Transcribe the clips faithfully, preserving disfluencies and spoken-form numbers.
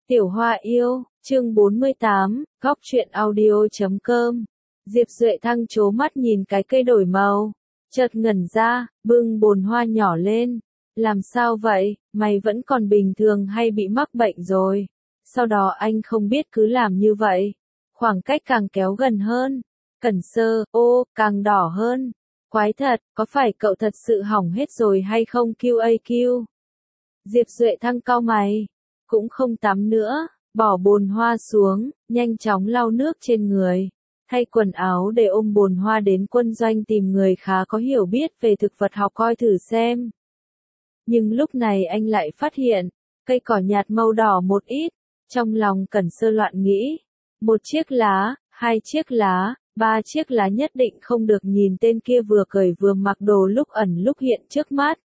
Tiểu Hoa yêu, chương bốn mươi tám, góc truyện audio.com. Diệp Duệ Thăng trố mắt nhìn cái cây đổi màu, chợt ngẩn ra, bưng bồn hoa nhỏ lên. Làm sao vậy, mày vẫn còn bình thường hay bị mắc bệnh rồi? Sau đó anh không biết cứ làm như vậy. Khoảng cách càng kéo gần hơn. Cẩn Sơ, ô, càng đỏ hơn. Quái thật, có phải cậu thật sự hỏng hết rồi hay không quy a quy? Diệp Duệ Thăng cau mày. Cũng không tắm nữa, bỏ bồn hoa xuống, nhanh chóng lau nước trên người. Thay quần áo để ôm bồn hoa đến quân doanh tìm người khá có hiểu biết về thực vật học coi thử xem. Nhưng lúc này anh lại phát hiện, cây cỏ nhạt màu đỏ một ít. Trong lòng Cẩn Sơ loạn nghĩ. Một chiếc lá, hai chiếc lá, ba chiếc lá nhất định không được nhìn tên kia vừa cởi vừa mặc đồ lúc ẩn lúc hiện trước mắt.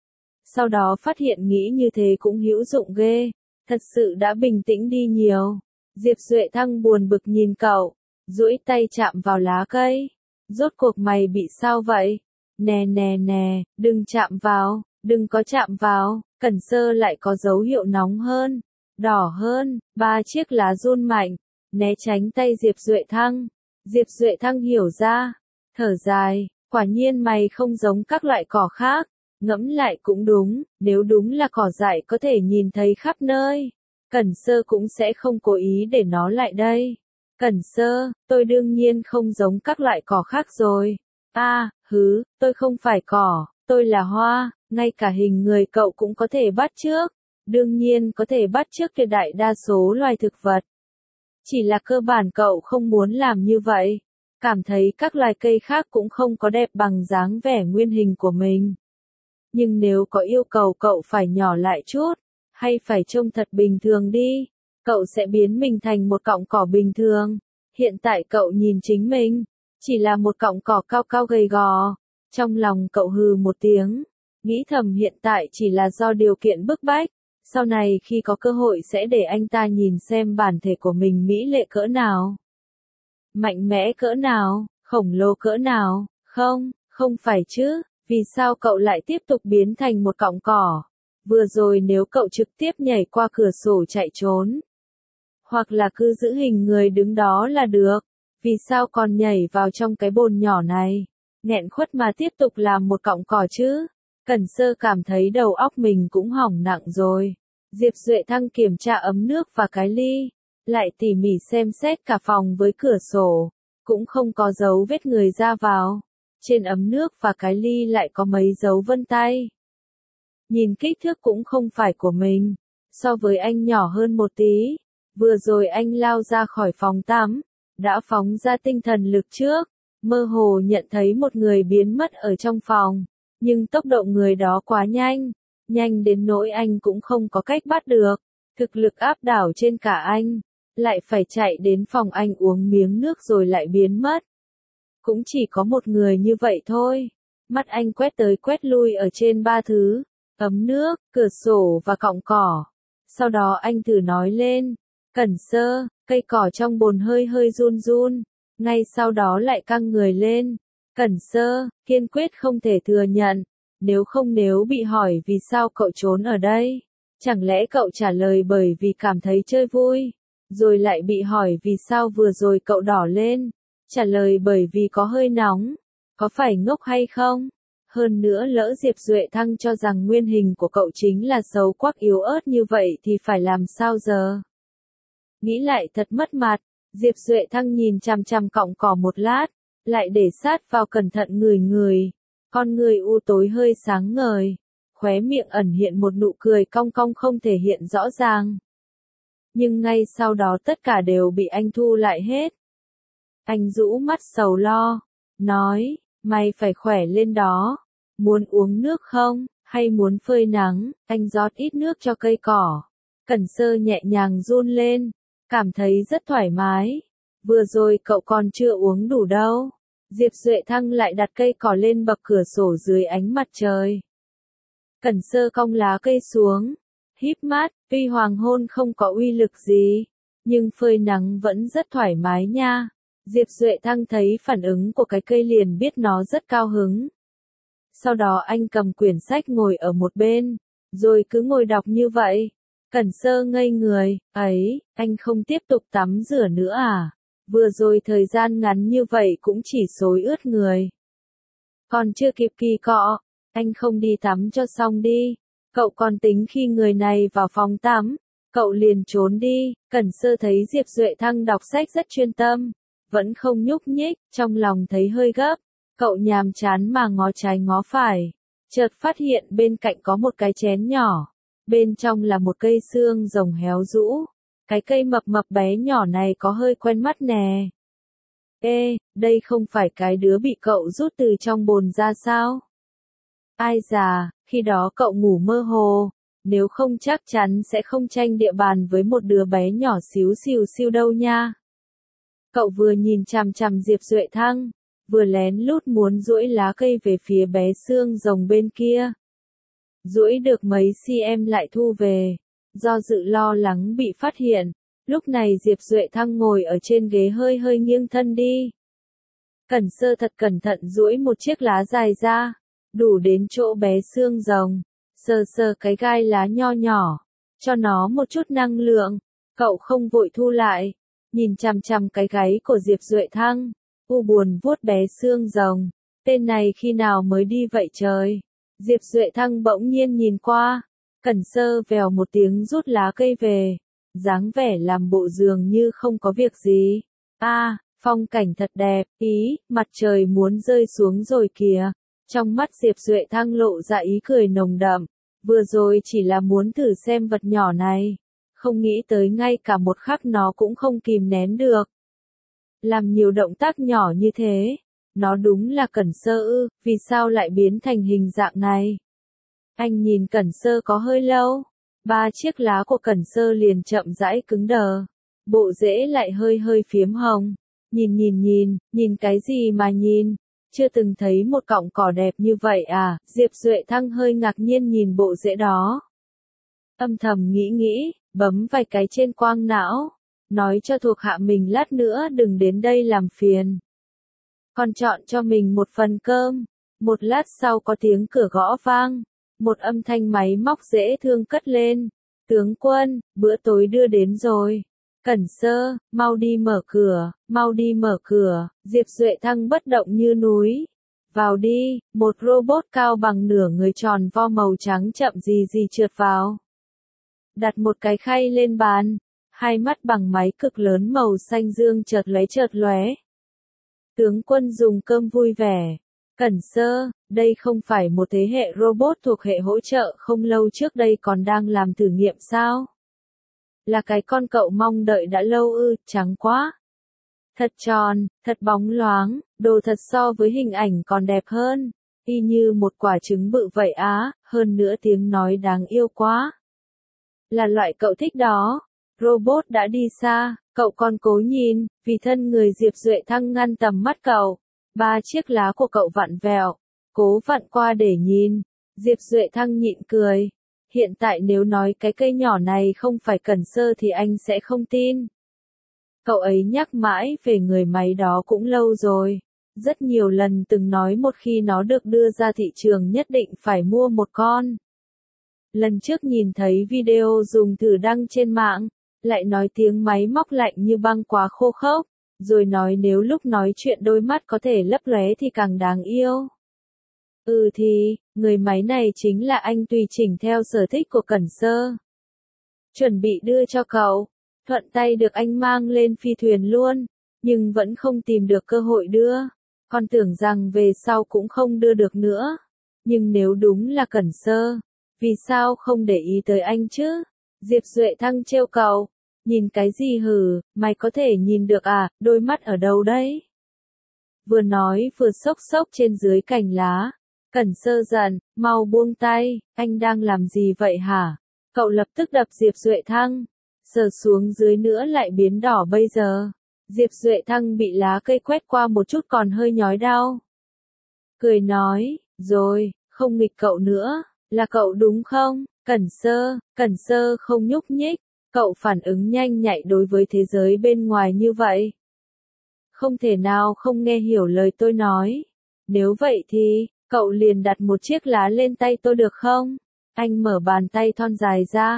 Sau đó phát hiện nghĩ như thế cũng hữu dụng ghê. Thật sự đã bình tĩnh đi nhiều. Diệp Duệ Thăng buồn bực nhìn cậu, duỗi tay chạm vào lá cây. Rốt cuộc mày bị sao vậy? Nè nè nè, đừng chạm vào, đừng có chạm vào. Cẩn Sơ lại có dấu hiệu nóng hơn, đỏ hơn, ba chiếc lá run mạnh, né tránh tay Diệp Duệ Thăng. Diệp Duệ Thăng hiểu ra, thở dài, quả nhiên mày không giống các loại cỏ khác. Ngẫm lại cũng đúng, nếu đúng là cỏ dại có thể nhìn thấy khắp nơi, Cẩn Sơ cũng sẽ không cố ý để nó lại đây. Cẩn Sơ, tôi đương nhiên không giống các loại cỏ khác rồi. A, à, hứ, tôi không phải cỏ, tôi là hoa, ngay cả hình người cậu cũng có thể bắt chước. Đương nhiên có thể bắt chước tuyệt đại đa số loài thực vật. Chỉ là cơ bản cậu không muốn làm như vậy. Cảm thấy các loài cây khác cũng không có đẹp bằng dáng vẻ nguyên hình của mình. Nhưng nếu có yêu cầu cậu phải nhỏ lại chút, hay phải trông thật bình thường đi, cậu sẽ biến mình thành một cọng cỏ bình thường. Hiện tại cậu nhìn chính mình, chỉ là một cọng cỏ cao cao gầy gò. Trong lòng cậu hừ một tiếng, nghĩ thầm hiện tại chỉ là do điều kiện bức bách, sau này khi có cơ hội sẽ để anh ta nhìn xem bản thể của mình mỹ lệ cỡ nào, mạnh mẽ cỡ nào, khổng lồ cỡ nào. Không, không phải chứ. Vì sao cậu lại tiếp tục biến thành một cọng cỏ? Vừa rồi nếu cậu trực tiếp nhảy qua cửa sổ chạy trốn, hoặc là cứ giữ hình người đứng đó là được, vì sao còn nhảy vào trong cái bồn nhỏ này? Nghẹn khuất mà tiếp tục làm một cọng cỏ chứ? Cẩn Sơ cảm thấy đầu óc mình cũng hỏng nặng rồi. Diệp Duệ Thăng kiểm tra ấm nước và cái ly, lại tỉ mỉ xem xét cả phòng với cửa sổ, cũng không có dấu vết người ra vào. Trên ấm nước và cái ly lại có mấy dấu vân tay. Nhìn kích thước cũng không phải của mình, so với anh nhỏ hơn một tí. Vừa rồi anh lao ra khỏi phòng tắm, đã phóng ra tinh thần lực trước, mơ hồ nhận thấy một người biến mất ở trong phòng, nhưng tốc độ người đó quá nhanh, nhanh đến nỗi anh cũng không có cách bắt được. Thực lực áp đảo trên cả anh, lại phải chạy đến phòng anh uống miếng nước rồi lại biến mất. Cũng chỉ có một người như vậy thôi. Mắt anh quét tới quét lui ở trên ba thứ, ấm nước, cửa sổ và cọng cỏ. Sau đó anh thử nói lên, Cẩn Sơ, cây cỏ trong bồn hơi hơi run run, ngay sau đó lại căng người lên. Cẩn Sơ, kiên quyết không thể thừa nhận, nếu không nếu bị hỏi vì sao cậu trốn ở đây, chẳng lẽ cậu trả lời bởi vì cảm thấy chơi vui, rồi lại bị hỏi vì sao vừa rồi cậu đỏ lên. Trả lời bởi vì có hơi nóng, có phải ngốc hay không? Hơn nữa lỡ Diệp Duệ Thăng cho rằng nguyên hình của cậu chính là xấu quắc yếu ớt như vậy thì phải làm sao giờ? Nghĩ lại thật mất mặt, Diệp Duệ Thăng nhìn chằm chằm cọng cỏ một lát, lại để sát vào cẩn thận ngửi ngửi, con người u tối hơi sáng ngời, khóe miệng ẩn hiện một nụ cười cong cong không thể hiện rõ ràng. Nhưng ngay sau đó tất cả đều bị anh thu lại hết. Anh rũ mắt sầu lo, nói, mày phải khỏe lên đó, muốn uống nước không, hay muốn phơi nắng, anh rót ít nước cho cây cỏ. Cẩn Sơ nhẹ nhàng run lên, cảm thấy rất thoải mái, vừa rồi cậu còn chưa uống đủ đâu. Diệp Duệ Thăng lại đặt cây cỏ lên bậc cửa sổ dưới ánh mặt trời. Cẩn Sơ cong lá cây xuống, híp mắt, tuy hoàng hôn không có uy lực gì, nhưng phơi nắng vẫn rất thoải mái nha. Diệp Duệ Thăng thấy phản ứng của cái cây liền biết nó rất cao hứng. Sau đó anh cầm quyển sách ngồi ở một bên, rồi cứ ngồi đọc như vậy. Cẩn Sơ ngây người, ấy, anh không tiếp tục tắm rửa nữa à? Vừa rồi thời gian ngắn như vậy cũng chỉ xối ướt người. Còn chưa kịp kỳ cọ, anh không đi tắm cho xong đi. Cậu còn tính khi người này vào phòng tắm, cậu liền trốn đi. Cẩn Sơ thấy Diệp Duệ Thăng đọc sách rất chuyên tâm, vẫn không nhúc nhích, trong lòng thấy hơi gấp. Cậu nhàm chán mà ngó trái ngó phải, chợt phát hiện bên cạnh có một cái chén nhỏ, bên trong là một cây xương rồng héo rũ. Cái cây mập mập bé nhỏ này có hơi quen mắt nè. Ê, đây không phải cái đứa bị cậu rút từ trong bồn ra sao? Ai già, khi đó cậu ngủ mơ hồ, nếu không chắc chắn sẽ không tranh địa bàn với một đứa bé nhỏ xíu xìu xiu đâu nha. Cậu vừa nhìn chằm chằm Diệp Duệ Thăng, vừa lén lút muốn duỗi lá cây về phía bé xương rồng bên kia. Duỗi được mấy cm lại thu về, do dự lo lắng bị phát hiện. Lúc này Diệp Duệ Thăng ngồi ở trên ghế hơi hơi nghiêng thân đi. Cẩn Sơ thật cẩn thận duỗi một chiếc lá dài ra, đủ đến chỗ bé xương rồng, sờ sờ cái gai lá nho nhỏ, cho nó một chút năng lượng. Cậu không vội thu lại, nhìn chằm chằm cái gáy của Diệp Duệ Thăng, u buồn vuốt bé xương rồng. Tên này khi nào mới đi vậy trời? Diệp Duệ Thăng bỗng nhiên nhìn qua, Cẩn Sơ vèo một tiếng rút lá cây về, dáng vẻ làm bộ dường như không có việc gì. A, à, phong cảnh thật đẹp, ý, mặt trời muốn rơi xuống rồi kìa. Trong mắt Diệp Duệ Thăng lộ ra ý cười nồng đậm, vừa rồi chỉ là muốn thử xem vật nhỏ này, không nghĩ tới ngay cả một khắc nó cũng không kìm nén được. Làm nhiều động tác nhỏ như thế, nó đúng là Cẩn Sơ ư, vì sao lại biến thành hình dạng này? Anh nhìn Cẩn Sơ có hơi lâu, ba chiếc lá của Cẩn Sơ liền chậm rãi cứng đờ, bộ rễ lại hơi hơi phiếm hồng. Nhìn nhìn nhìn, nhìn cái gì mà nhìn, chưa từng thấy một cọng cỏ đẹp như vậy à? Diệp Duệ Thăng hơi ngạc nhiên nhìn bộ rễ đó. Âm thầm nghĩ nghĩ, bấm vài cái trên quang não, nói cho thuộc hạ mình lát nữa đừng đến đây làm phiền. Còn chọn cho mình một phần cơm. Một lát sau có tiếng cửa gõ vang, một âm thanh máy móc dễ thương cất lên. Tướng quân, bữa tối đưa đến rồi. Cẩn Sơ, mau đi mở cửa, mau đi mở cửa. Diệp Duệ Thăng bất động như núi. Vào đi, một robot cao bằng nửa người tròn vo màu trắng chậm gì gì trượt vào. Đặt một cái khay lên bàn, hai mắt bằng máy cực lớn màu xanh dương chợt lóe chợt lóe. Tướng quân dùng cơm vui vẻ. Cẩn Sơ, đây không phải một thế hệ robot thuộc hệ hỗ trợ không lâu trước đây còn đang làm thử nghiệm sao? Là cái con cậu mong đợi đã lâu ư, trắng quá. Thật tròn, thật bóng loáng, đồ thật so với hình ảnh còn đẹp hơn. Y như một quả trứng bự vậy á, hơn nữa tiếng nói đáng yêu quá. Là loại cậu thích đó. Robot đã đi xa, cậu còn cố nhìn, vì thân người Diệp Duệ Thăng ngăn tầm mắt cậu. Ba chiếc lá của cậu vặn vẹo, cố vặn qua để nhìn. Diệp Duệ Thăng nhịn cười. Hiện tại nếu nói cái cây nhỏ này không phải Cẩn Sơ thì anh sẽ không tin. Cậu ấy nhắc mãi về người máy đó cũng lâu rồi. Rất nhiều lần từng nói một khi nó được đưa ra thị trường nhất định phải mua một con. Lần trước nhìn thấy video dùng thử đăng trên mạng, lại nói tiếng máy móc lạnh như băng quá khô khốc, rồi nói nếu lúc nói chuyện đôi mắt có thể lấp lóe thì càng đáng yêu. Ừ thì, người máy này chính là anh tùy chỉnh theo sở thích của Cẩn Sơ. Chuẩn bị đưa cho cậu, thuận tay được anh mang lên phi thuyền luôn, nhưng vẫn không tìm được cơ hội đưa. Con tưởng rằng về sau cũng không đưa được nữa. Nhưng nếu đúng là Cẩn Sơ, vì sao không để ý tới anh chứ? Diệp Duệ Thăng trêu cậu, nhìn cái gì hử, mày có thể nhìn được à, đôi mắt ở đâu đấy? Vừa nói vừa xốc xốc trên dưới cành lá. Cẩn Sơ giận, mau buông tay, anh đang làm gì vậy hả? Cậu lập tức đập Diệp Duệ Thăng, sờ xuống dưới nữa lại biến đỏ bây giờ. Diệp Duệ Thăng bị lá cây quét qua một chút còn hơi nhói đau. Cười nói, rồi, không nghịch cậu nữa, là cậu đúng không? Cẩn Sơ, Cẩn Sơ không nhúc nhích, cậu phản ứng nhanh nhạy đối với thế giới bên ngoài như vậy. Không thể nào không nghe hiểu lời tôi nói. Nếu vậy thì, cậu liền đặt một chiếc lá lên tay tôi được không? Anh mở bàn tay thon dài ra,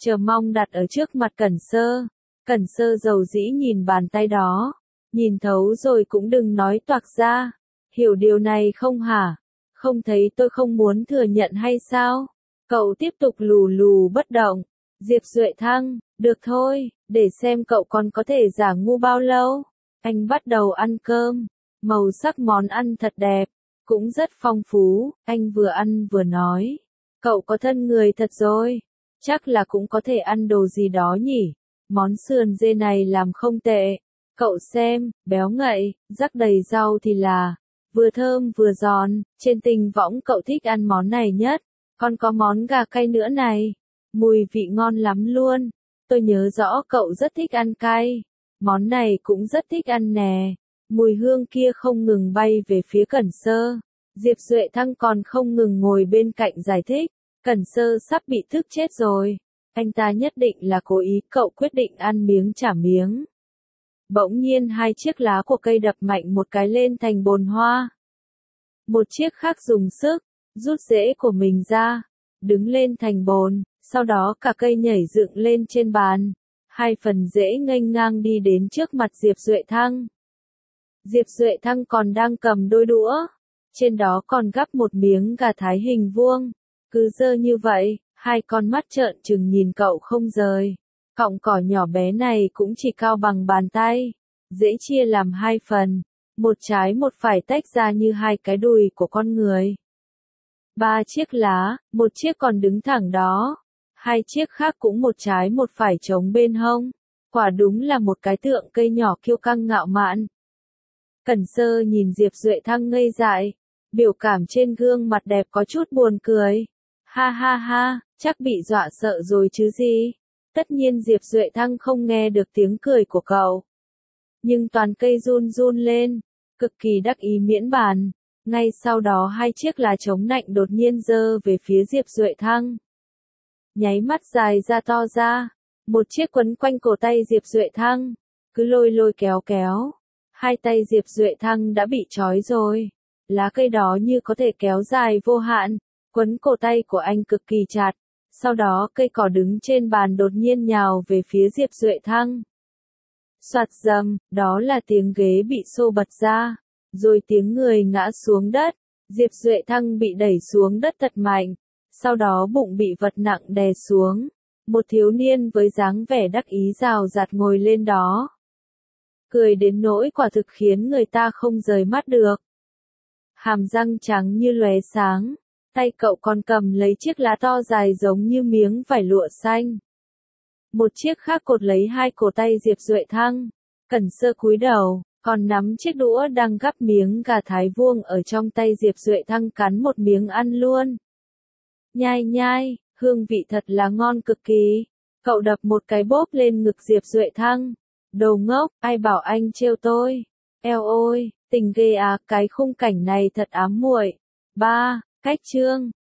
chờ mong đặt ở trước mặt Cẩn Sơ. Cẩn Sơ dầu dĩ nhìn bàn tay đó, nhìn thấu rồi cũng đừng nói toạc ra. Hiểu điều này không hả? Không thấy tôi không muốn thừa nhận hay sao? Cậu tiếp tục lù lù bất động. Diệp Duệ Thăng, được thôi, để xem cậu còn có thể giả ngu bao lâu. Anh bắt đầu ăn cơm, màu sắc món ăn thật đẹp, cũng rất phong phú, anh vừa ăn vừa nói. Cậu có thân người thật rồi, chắc là cũng có thể ăn đồ gì đó nhỉ. Món sườn dê này làm không tệ, cậu xem, béo ngậy, rắc đầy rau thì là, vừa thơm vừa giòn, trên Tình Võng cậu thích ăn món này nhất, còn có món gà cay nữa này, mùi vị ngon lắm luôn, tôi nhớ rõ cậu rất thích ăn cay, món này cũng rất thích ăn nè, mùi hương kia không ngừng bay về phía Cẩn Sơ, Diệp Duệ Thăng còn không ngừng ngồi bên cạnh giải thích, Cẩn Sơ sắp bị thức chết rồi, anh ta nhất định là cố ý, cậu quyết định ăn miếng trả miếng. Bỗng nhiên hai chiếc lá của cây đập mạnh một cái lên thành bồn hoa. Một chiếc khác dùng sức, rút rễ của mình ra, đứng lên thành bồn, sau đó cả cây nhảy dựng lên trên bàn. Hai phần rễ nghênh ngang đi đến trước mặt Diệp Duệ Thăng. Diệp Duệ Thăng còn đang cầm đôi đũa, trên đó còn gắp một miếng gà thái hình vuông. Cứ dơ như vậy, hai con mắt trợn trừng nhìn cậu không rời. Cọng cỏ nhỏ bé này cũng chỉ cao bằng bàn tay, dễ chia làm hai phần, một trái một phải tách ra như hai cái đùi của con người. Ba chiếc lá, một chiếc còn đứng thẳng đó, hai chiếc khác cũng một trái một phải chống bên hông. Quả đúng là một cái tượng cây nhỏ kiêu căng ngạo mạn. Cẩn Sơ nhìn Diệp Duệ Thăng ngây dại, biểu cảm trên gương mặt đẹp có chút buồn cười. Ha ha ha, chắc bị dọa sợ rồi chứ gì. Tất nhiên Diệp Duệ Thăng không nghe được tiếng cười của cậu. Nhưng toàn cây run run lên, cực kỳ đắc ý miễn bàn. Ngay sau đó hai chiếc lá chống nạnh đột nhiên giơ về phía Diệp Duệ Thăng. Nháy mắt dài ra to ra, một chiếc quấn quanh cổ tay Diệp Duệ Thăng, cứ lôi lôi kéo kéo. Hai tay Diệp Duệ Thăng đã bị trói rồi, lá cây đó như có thể kéo dài vô hạn, quấn cổ tay của anh cực kỳ chặt. Sau đó cây cỏ đứng trên bàn đột nhiên nhào về phía Diệp Duệ Thăng. Soạt dầm, đó là tiếng ghế bị xô bật ra, rồi tiếng người ngã xuống đất, Diệp Duệ Thăng bị đẩy xuống đất thật mạnh, sau đó bụng bị vật nặng đè xuống, một thiếu niên với dáng vẻ đắc ý rào rạt ngồi lên đó. Cười đến nỗi quả thực khiến người ta không rời mắt được. Hàm răng trắng như lóe sáng. Tay cậu còn cầm lấy chiếc lá to dài giống như miếng vải lụa xanh. Một chiếc khác cột lấy hai cổ tay Diệp Duệ Thăng. Cẩn Sơ cúi đầu, còn nắm chiếc đũa đang gắp miếng gà thái vuông ở trong tay Diệp Duệ Thăng cắn một miếng ăn luôn. Nhai nhai, hương vị thật là ngon cực kỳ. Cậu đập một cái bóp lên ngực Diệp Duệ Thăng. Đồ ngốc, ai bảo anh trêu tôi. Eo ôi, tình ghê à, cái khung cảnh này thật ám muội. Ba. Cách chương